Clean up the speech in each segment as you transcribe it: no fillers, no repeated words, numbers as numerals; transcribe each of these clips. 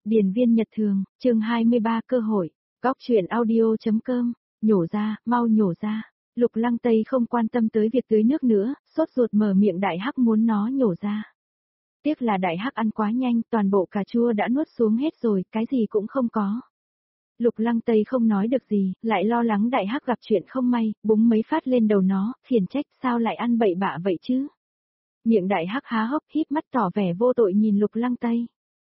Điền viên Nhật Thường, chương 23 cơ hội, góc chuyện audio.com, nhổ ra, mau nhổ ra. Lục Lăng Tây không quan tâm tới việc tưới nước nữa, sốt ruột mở miệng Đại Hắc muốn nó nhổ ra. Tiếc là Đại Hắc ăn quá nhanh, toàn bộ cà chua đã nuốt xuống hết rồi, cái gì cũng không có. Lục Lăng Tây không nói được gì, lại lo lắng Đại Hắc gặp chuyện không may, búng mấy phát lên đầu nó, khiển trách sao lại ăn bậy bạ vậy chứ. Miệng Đại Hắc há hốc híp mắt tỏ vẻ vô tội nhìn Lục Lăng Tây.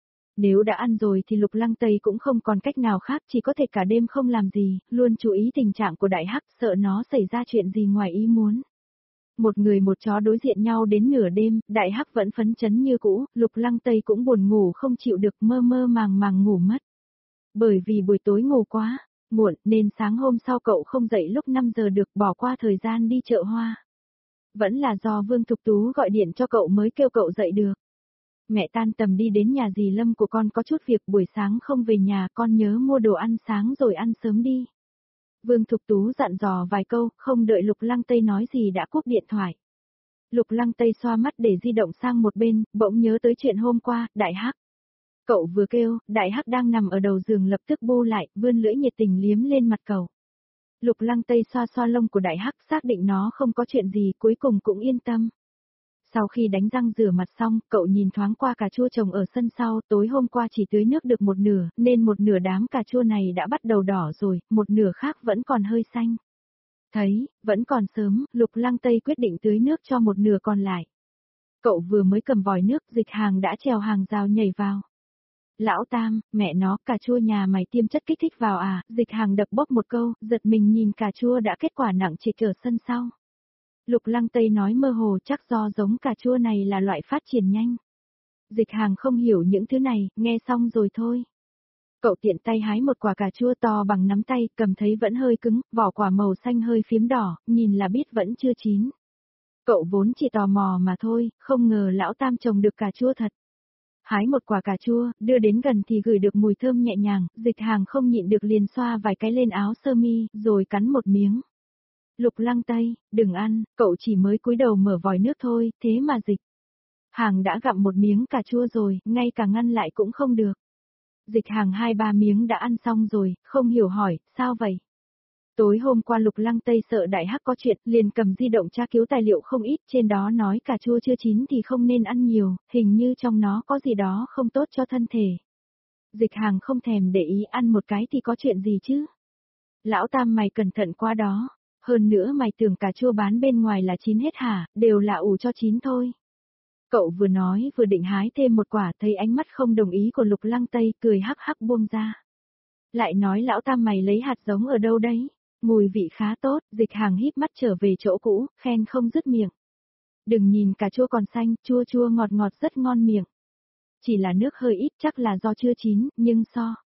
Nếu đã ăn rồi thì Lục Lăng Tây cũng không còn cách nào khác, chỉ có thể cả đêm không làm gì, luôn chú ý tình trạng của Đại Hắc, sợ nó xảy ra chuyện gì ngoài ý muốn. Một người một chó đối diện nhau đến nửa đêm, Đại Hắc vẫn phấn chấn như cũ, Lục Lăng Tây cũng buồn ngủ không chịu được, mơ mơ màng màng ngủ mất. Bởi vì buổi tối ngủ quá muộn nên sáng hôm sau cậu không dậy lúc 5 giờ được, bỏ qua thời gian đi chợ hoa. Vẫn là do Vương Thục Tú gọi điện cho cậu mới kêu cậu dậy được. Mẹ tan tầm đi đến nhà dì Lâm của con có chút việc, buổi sáng không về nhà, con nhớ mua đồ ăn sáng rồi ăn sớm đi. Vương Thục Tú dặn dò vài câu, không đợi Lục Lăng Tây nói gì đã cúp điện thoại. Lục Lăng Tây xoa mắt để di động sang một bên, bỗng nhớ tới chuyện hôm qua, Đại Hắc. Cậu vừa kêu, Đại Hắc đang nằm ở đầu giường lập tức bu lại, vươn lưỡi nhiệt tình liếm lên mặt cậu. Lục Lăng Tây xoa xoa lông của Đại Hắc, xác định nó không có chuyện gì, cuối cùng cũng yên tâm. Sau khi đánh răng rửa mặt xong, cậu nhìn thoáng qua cà chua trồng ở sân sau, tối hôm qua chỉ tưới nước được một nửa, nên một nửa đám cà chua này đã bắt đầu đỏ rồi, một nửa khác vẫn còn hơi xanh. Thấy, vẫn còn sớm, Lục Lăng Tây quyết định tưới nước cho một nửa còn lại. Cậu vừa mới cầm vòi nước, Dịch Hàng đã trèo hàng rào nhảy vào. Lão Tam, mẹ nó, cà chua nhà mày tiêm chất kích thích vào à, Dịch Hàng đập bóp một câu, giật mình nhìn cà chua đã kết quả nặng trịch ở sân sau. Lục Lăng Tây nói mơ hồ, chắc do giống cà chua này là loại phát triển nhanh. Dịch Hàng không hiểu những thứ này, nghe xong rồi thôi. Cậu tiện tay hái một quả cà chua to bằng nắm tay, cầm thấy vẫn hơi cứng, vỏ quả màu xanh hơi phím đỏ, nhìn là biết vẫn chưa chín. Cậu vốn chỉ tò mò mà thôi, không ngờ Lão Tam trồng được cà chua thật. Hái một quả cà chua, đưa đến gần thì gửi được mùi thơm nhẹ nhàng, Dịch Hàng không nhịn được liền xoa vài cái lên áo sơ mi, rồi cắn một miếng. Lục Lăng Tây, đừng ăn, cậu chỉ mới cúi đầu mở vòi nước thôi, thế mà Dịch Hàng đã gặm một miếng cà chua rồi, ngay cả ngăn lại cũng không được. Dịch Hàng 2-3 miếng đã ăn xong rồi, không hiểu hỏi, sao vậy? Tối hôm qua Lục Lăng Tây sợ Đại Hắc có chuyện, liền cầm di động tra cứu tài liệu không ít, trên đó nói cà chua chưa chín thì không nên ăn nhiều, hình như trong nó có gì đó không tốt cho thân thể. Dịch Hàng không thèm để ý, ăn một cái thì có chuyện gì chứ? Lão Tam mày cẩn thận quá đó. Hơn nữa mày tưởng cà chua bán bên ngoài là chín hết hả, đều là ủ cho chín thôi. Cậu vừa nói vừa định hái thêm một quả, thấy ánh mắt không đồng ý của Lục Lăng Tây, cười hắc hắc buông ra. Lại nói Lão Tam mày lấy hạt giống ở đâu đấy? Mùi vị khá tốt, Dịch Hàng híp mắt trở về chỗ cũ, khen không dứt miệng. Đừng nhìn cà chua còn xanh, chua chua ngọt ngọt rất ngon miệng. Chỉ là nước hơi ít, chắc là do chưa chín, nhưng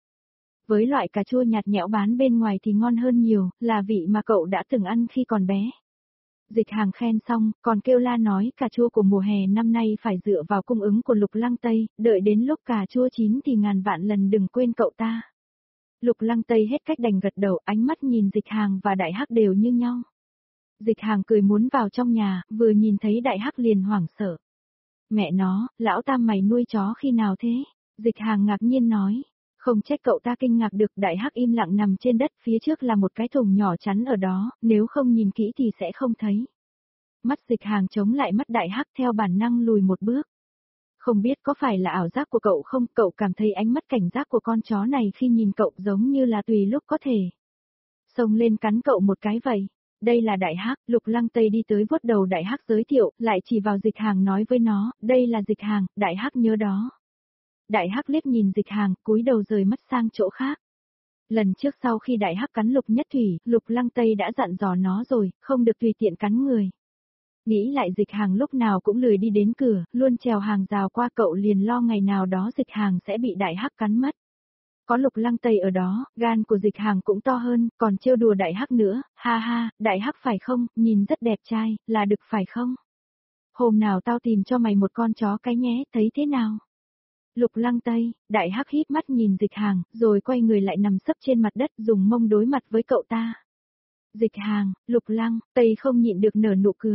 với loại cà chua nhạt nhẽo bán bên ngoài thì ngon hơn nhiều, là vị mà cậu đã từng ăn khi còn bé. Dịch Hàng khen xong, còn kêu la nói cà chua của mùa hè năm nay phải dựa vào cung ứng của Lục Lăng Tây, đợi đến lúc cà chua chín thì ngàn vạn lần đừng quên cậu ta. Lục Lăng Tây hết cách đành gật đầu, ánh mắt nhìn Dịch Hàng và Đại Hắc đều như nhau. Dịch Hàng cười muốn vào trong nhà, vừa nhìn thấy Đại Hắc liền hoảng sợ. Mẹ nó, Lão Tam mày nuôi chó khi nào thế? Dịch Hàng ngạc nhiên nói. Không trách cậu ta kinh ngạc được, Đại Hắc im lặng nằm trên đất, phía trước là một cái thùng nhỏ chắn ở đó, nếu không nhìn kỹ thì sẽ không thấy. Mắt Dịch Hàng chống lại mắt Đại Hắc theo bản năng lùi một bước. Không biết có phải là ảo giác của cậu không, cậu cảm thấy ánh mắt cảnh giác của con chó này khi nhìn cậu giống như là tùy lúc có thể xông lên cắn cậu một cái vậy. Đây là Đại Hắc, Lục Lăng Tây đi tới vuốt đầu Đại Hắc giới thiệu, lại chỉ vào Dịch Hàng nói với nó, đây là Dịch Hàng, Đại Hắc nhớ đó. Đại Hắc liếc nhìn Dịch Hàng, cúi đầu rời mắt sang chỗ khác. Lần trước sau khi Đại Hắc cắn Lục Nhất Thủy, Lục Lăng Tây đã dặn dò nó rồi, không được tùy tiện cắn người. Nghĩ lại Dịch Hàng lúc nào cũng lười đi đến cửa, luôn trèo hàng rào qua, cậu liền lo ngày nào đó Dịch Hàng sẽ bị Đại Hắc cắn mất. Có Lục Lăng Tây ở đó, gan của Dịch Hàng cũng to hơn, còn trêu đùa Đại Hắc nữa, ha ha, Đại Hắc phải không, nhìn rất đẹp trai, là đực phải không? Hôm nào tao tìm cho mày một con chó cái nhé, thấy thế nào? Lục Lăng Tây, Đại Hắc híp mắt nhìn Dịch Hàng, rồi quay người lại nằm sấp trên mặt đất dùng mông đối mặt với cậu ta. Dịch Hàng, Lục Lăng Tây không nhịn được nở nụ cười.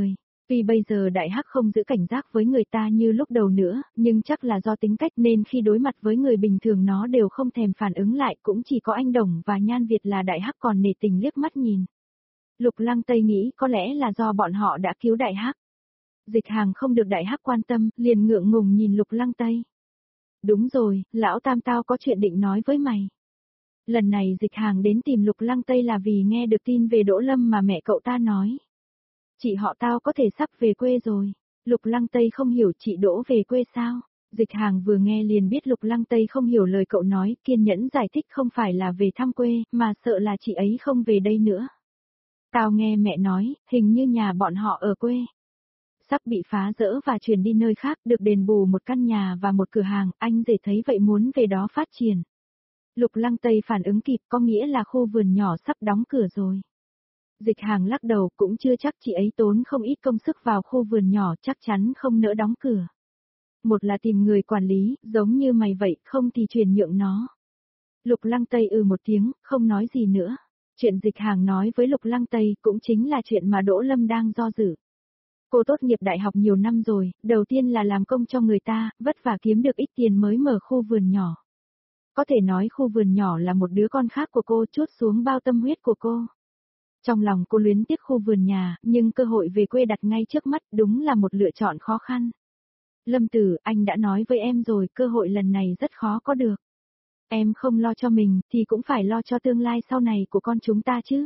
Tuy bây giờ đại hắc không giữ cảnh giác với người ta như lúc đầu nữa, nhưng chắc là do tính cách nên khi đối mặt với người bình thường nó đều không thèm phản ứng lại, cũng chỉ có anh Đồng và Nhan Việt là đại hắc còn nể tình liếc mắt nhìn. Lục Lăng Tây nghĩ có lẽ là do bọn họ đã cứu đại hắc. Dịch Hàng không được đại hắc quan tâm, liền ngượng ngùng nhìn Lục Lăng Tây. Đúng rồi, lão tam tao có chuyện định nói với mày. Lần này Dịch Hàng đến tìm Lục Lăng Tây là vì nghe được tin về Đỗ Lâm mà mẹ cậu ta nói. Chị họ tao có thể sắp về quê rồi. Lục Lăng Tây không hiểu chị Đỗ về quê sao. Dịch Hàng vừa nghe liền biết Lục Lăng Tây không hiểu lời cậu nói, kiên nhẫn giải thích không phải là về thăm quê, mà sợ là chị ấy không về đây nữa. Tao nghe mẹ nói, hình như nhà bọn họ ở quê sắp bị phá rỡ và chuyển đi nơi khác, được đền bù một căn nhà và một cửa hàng, anh rể thấy vậy muốn về đó phát triển. Lục Lăng Tây phản ứng kịp, có nghĩa là khu vườn nhỏ sắp đóng cửa rồi. Dịch Hàng lắc đầu, cũng chưa chắc, chị ấy tốn không ít công sức vào khu vườn nhỏ, chắc chắn không nỡ đóng cửa. Một là tìm người quản lý, giống như mày vậy, không thì chuyển nhượng nó. Lục Lăng Tây một tiếng, không nói gì nữa. Chuyện Dịch Hàng nói với Lục Lăng Tây cũng chính là chuyện mà Đỗ Lâm đang do dự. Cô tốt nghiệp đại học nhiều năm rồi, đầu tiên là làm công cho người ta, vất vả kiếm được ít tiền mới mở khu vườn nhỏ. Có thể nói khu vườn nhỏ là một đứa con khác của cô, trút xuống bao tâm huyết của cô. Trong lòng cô luyến tiếc khu vườn nhà, nhưng cơ hội về quê đặt ngay trước mắt, đúng là một lựa chọn khó khăn. Lâm Tử, anh đã nói với em rồi, cơ hội lần này rất khó có được. Em không lo cho mình, thì cũng phải lo cho tương lai sau này của con chúng ta chứ.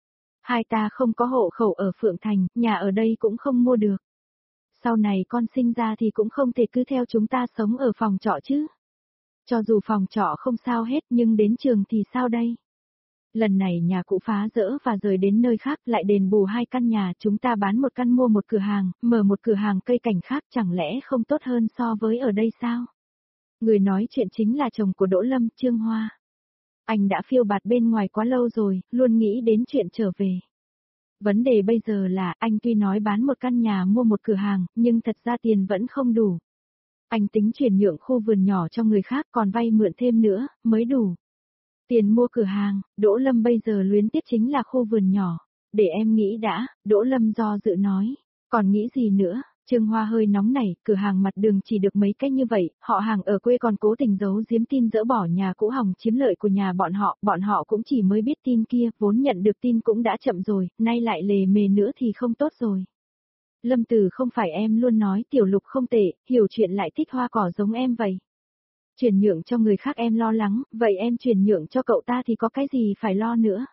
Hai ta không có hộ khẩu ở Phượng Thành, nhà ở đây cũng không mua được. Sau này con sinh ra thì cũng không thể cứ theo chúng ta sống ở phòng trọ chứ. Cho dù phòng trọ không sao hết nhưng đến trường thì sao đây? Lần này nhà cũ phá rỡ và rời đến nơi khác, lại đền bù 2 căn nhà, chúng ta bán một căn mua một cửa hàng, mở một cửa hàng cây cảnh khác, chẳng lẽ không tốt hơn so với ở đây sao? Người nói chuyện chính là chồng của Đỗ Lâm, Trương Hoa. Anh đã phiêu bạt bên ngoài quá lâu rồi, luôn nghĩ đến chuyện trở về. Vấn đề bây giờ là, anh tuy nói bán một căn nhà mua một cửa hàng, nhưng thật ra tiền vẫn không đủ. Anh tính chuyển nhượng khu vườn nhỏ cho người khác, còn vay mượn thêm nữa, mới đủ. Tiền mua cửa hàng, Đỗ Lâm bây giờ luyến tiếc chính là khu vườn nhỏ. Để em nghĩ đã, Đỗ Lâm do dự nói. Còn nghĩ gì nữa? Trương Hoa hơi nóng nảy, cửa hàng mặt đường chỉ được mấy cái như vậy, họ hàng ở quê còn cố tình giấu giếm tin dỡ bỏ nhà cũ hỏng chiếm lợi của nhà bọn họ cũng chỉ mới biết tin kia, vốn nhận được tin cũng đã chậm rồi, nay lại lề mề nữa thì không tốt rồi. Lâm Tử, không phải em luôn nói Tiểu Lục không tệ, hiểu chuyện lại thích hoa cỏ giống em vậy. Chuyển nhượng cho người khác em lo lắng, vậy em chuyển nhượng cho cậu ta thì có cái gì phải lo nữa.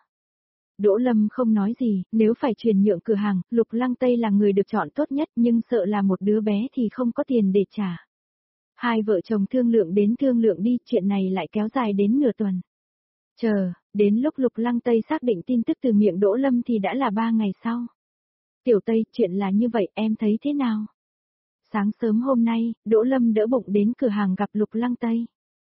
Đỗ Lâm không nói gì, nếu phải chuyển nhượng cửa hàng, Lục Lăng Tây là người được chọn tốt nhất nhưng sợ là một đứa bé thì không có tiền để trả. Hai vợ chồng thương lượng đến thương lượng đi, chuyện này lại kéo dài đến nửa tuần. Chờ, đến lúc Lục Lăng Tây xác định tin tức từ miệng Đỗ Lâm thì đã là 3 ngày sau. Tiểu Tây, chuyện là như vậy, em thấy thế nào? Sáng sớm hôm nay, Đỗ Lâm đỡ bụng đến cửa hàng gặp Lục Lăng Tây.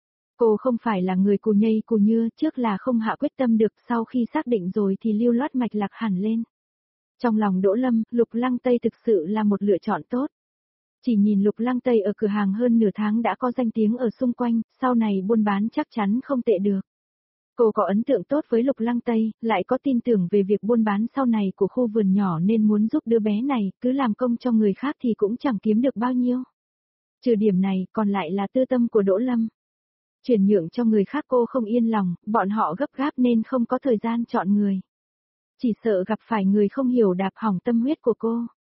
Cô không phải là người cù nhây cù nhưa, trước là không hạ quyết tâm được, sau khi xác định rồi thì lưu loát mạch lạc hẳn lên. Trong lòng Đỗ Lâm, Lục Lăng Tây thực sự là một lựa chọn tốt. Chỉ nhìn Lục Lăng Tây ở cửa hàng hơn nửa tháng đã có danh tiếng ở xung quanh, sau này buôn bán chắc chắn không tệ được. Cô có ấn tượng tốt với Lục Lăng Tây, lại có tin tưởng về việc buôn bán sau này của khu vườn nhỏ nên muốn giúp đứa bé này, cứ làm công cho người khác thì cũng chẳng kiếm được bao nhiêu. Trừ điểm này, còn lại là tư tâm của Đỗ Lâm. Chuyển nhượng cho người khác cô không yên lòng, bọn họ gấp gáp nên không có thời gian chọn người. Chỉ sợ gặp phải người không hiểu đạp hỏng tâm huyết của cô.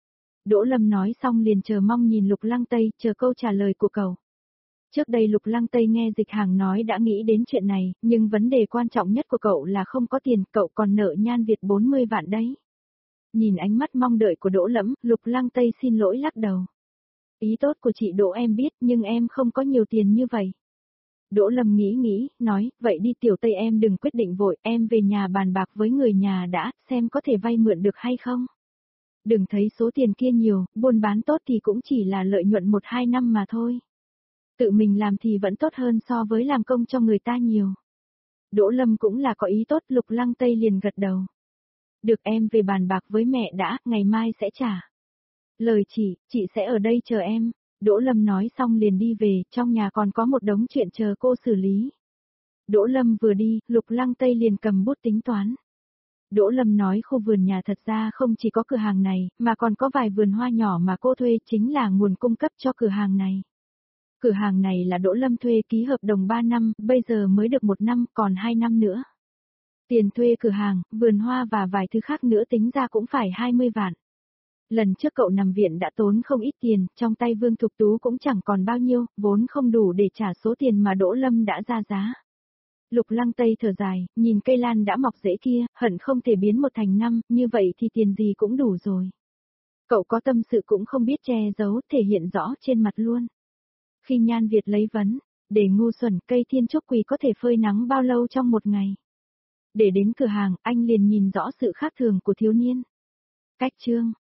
Đỗ Lâm nói xong liền chờ mong nhìn Lục Lăng Tây, chờ câu trả lời của cậu. Trước đây Lục Lăng Tây nghe Dịch Hàng nói đã nghĩ đến chuyện này, nhưng vấn đề quan trọng nhất của cậu là không có tiền, cậu còn nợ Nhan Việt 40 vạn đấy. Nhìn ánh mắt mong đợi của Đỗ Lẫm, Lục Lăng Tây xin lỗi lắc đầu. Ý tốt của chị Đỗ em biết, nhưng em không có nhiều tiền như vậy. Đỗ Lâm nghĩ, nói, vậy đi Tiểu Tây, em đừng quyết định vội, em về nhà bàn bạc với người nhà đã, xem có thể vay mượn được hay không. Đừng thấy số tiền kia nhiều, buôn bán tốt thì cũng chỉ là lợi nhuận 1-2 năm mà thôi. Tự mình làm thì vẫn tốt hơn so với làm công cho người ta nhiều. Đỗ Lâm cũng là có ý tốt, Lục Lăng Tây liền gật đầu. Được, em về bàn bạc với mẹ đã, ngày mai sẽ trả. Lời chị sẽ ở đây chờ em. Đỗ Lâm nói xong liền đi về, trong nhà còn có một đống chuyện chờ cô xử lý. Đỗ Lâm vừa đi, Lục Lăng Tây liền cầm bút tính toán. Đỗ Lâm nói khu vườn nhà thật ra không chỉ có cửa hàng này, mà còn có vài vườn hoa nhỏ mà cô thuê chính là nguồn cung cấp cho cửa hàng này. Cửa hàng này là Đỗ Lâm thuê ký hợp đồng 3 năm, bây giờ mới được 1 năm, còn 2 năm nữa. Tiền thuê cửa hàng, vườn hoa và vài thứ khác nữa tính ra cũng phải 20 vạn. Lần trước cậu nằm viện đã tốn không ít tiền, trong tay Vương Thục Tú cũng chẳng còn bao nhiêu, vốn không đủ để trả số tiền mà Đỗ Lâm đã ra giá. Lục Lăng Tây thở dài, nhìn cây lan đã mọc rễ kia, hận không thể biến 1 thành 5, như vậy thì tiền gì cũng đủ rồi. Cậu có tâm sự cũng không biết che giấu, thể hiện rõ trên mặt luôn. Khi Nhan Việt lấy vấn, để ngu xuẩn, cây thiên trúc quỳ có thể phơi nắng bao lâu trong 1 ngày. Để đến cửa hàng, anh liền nhìn rõ sự khác thường của thiếu niên. Cách chương